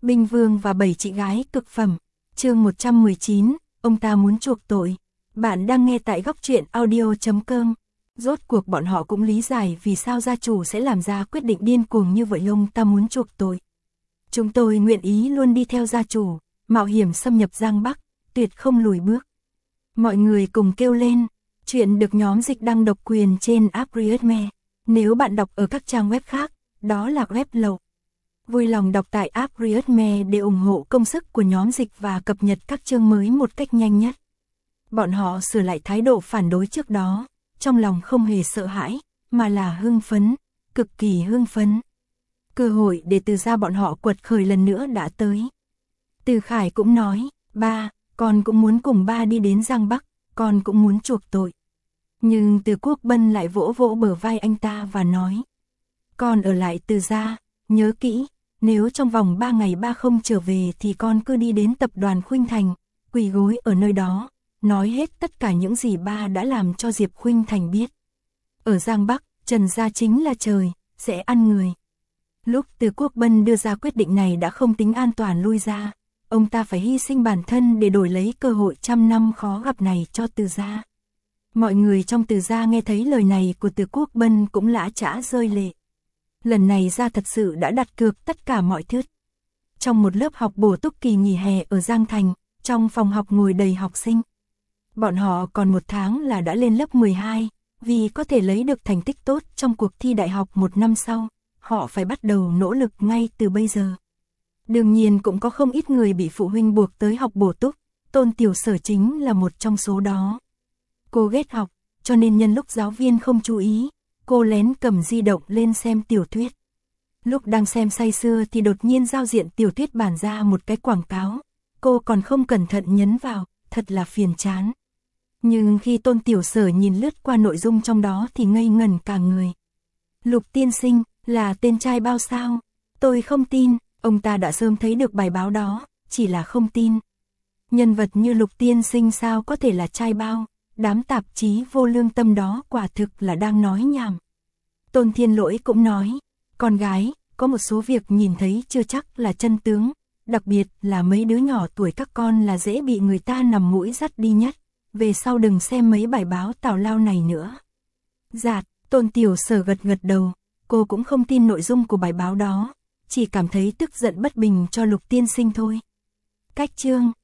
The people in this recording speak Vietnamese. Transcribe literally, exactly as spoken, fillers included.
Binh Vương và bảy chị gái cực phẩm. Chương một trăm mười chín, ông ta muốn chuộc tội. Bạn đang nghe tại góc truyện audio chấm com. Rốt cuộc bọn họ cũng lý giải vì sao gia chủ sẽ làm ra quyết định điên cuồng như vậy, ông ta muốn chuộc tội. Chúng tôi nguyện ý luôn đi theo gia chủ, mạo hiểm xâm nhập Giang Bắc, tuyệt không lùi bước. Mọi người cùng kêu lên. Chuyện được nhóm dịch đăng độc quyền trên app Readme. Nếu bạn đọc ở các trang web khác, đó là web lậu. Vui lòng đọc tại app Readme để ủng hộ công sức của nhóm dịch và cập nhật các chương mới một cách nhanh nhất. Bọn họ sửa lại thái độ phản đối trước đó, trong lòng không hề sợ hãi, mà là hưng phấn, cực kỳ hưng phấn. Cơ hội để Từ gia bọn họ quật khởi lần nữa đã tới. Từ Khải cũng nói, ba, con cũng muốn cùng ba đi đến Giang Bắc, con cũng muốn chuộc tội. Nhưng Từ Quốc Bân lại vỗ vỗ bờ vai anh ta và nói, con ở lại Từ gia, nhớ kỹ, nếu trong vòng ba ngày ba không trở về thì con cứ đi đến tập đoàn Khuynh Thành, quỳ gối ở nơi đó, nói hết tất cả những gì ba đã làm cho Diệp Khuynh Thành biết. Ở Giang Bắc, Trần gia chính là trời, sẽ ăn người. Lúc Từ Quốc Bân đưa ra quyết định này đã không tính an toàn lui ra, ông ta phải hy sinh bản thân để đổi lấy cơ hội trăm năm khó gặp này cho Từ gia. Mọi người trong Từ gia nghe thấy lời này của Từ Quốc Bân cũng lã chã rơi lệ. Lần này ra thật sự đã đặt cược tất cả mọi thứ. Trong một lớp học bổ túc kỳ nghỉ hè ở Giang Thành, trong phòng học ngồi đầy học sinh. Bọn họ còn một tháng là đã lên lớp mười hai, vì có thể lấy được thành tích tốt trong cuộc thi đại học một năm sau, họ phải bắt đầu nỗ lực ngay từ bây giờ. Đương nhiên cũng có không ít người bị phụ huynh buộc tới học bổ túc, Tôn Tiểu Sở chính là một trong số đó. Cô ghét học, cho nên nhân lúc giáo viên không chú ý, cô lén cầm di động lên xem tiểu thuyết. Lúc đang xem say sưa thì đột nhiên giao diện tiểu thuyết bản ra một cái quảng cáo, cô còn không cẩn thận nhấn vào, thật là phiền chán. Nhưng khi Tôn Tiểu Sở nhìn lướt qua nội dung trong đó thì ngây ngẩn cả người. Lục tiên sinh, là tên trai bao sao? Tôi không tin, ông ta đã sớm thấy được bài báo đó, chỉ là không tin. Nhân vật như Lục tiên sinh sao có thể là trai bao? Đám tạp chí vô lương tâm đó quả thực là đang nói nhảm. Tôn Thiên Lỗi cũng nói, con gái, có một số việc nhìn thấy chưa chắc là chân tướng, đặc biệt là mấy đứa nhỏ tuổi các con là dễ bị người ta nằm mũi dắt đi nhất, về sau đừng xem mấy bài báo tào lao này nữa. Dạt, Tôn Tiểu Sở gật gật đầu, cô cũng không tin nội dung của bài báo đó, chỉ cảm thấy tức giận bất bình cho Lục tiên sinh thôi. Cách chương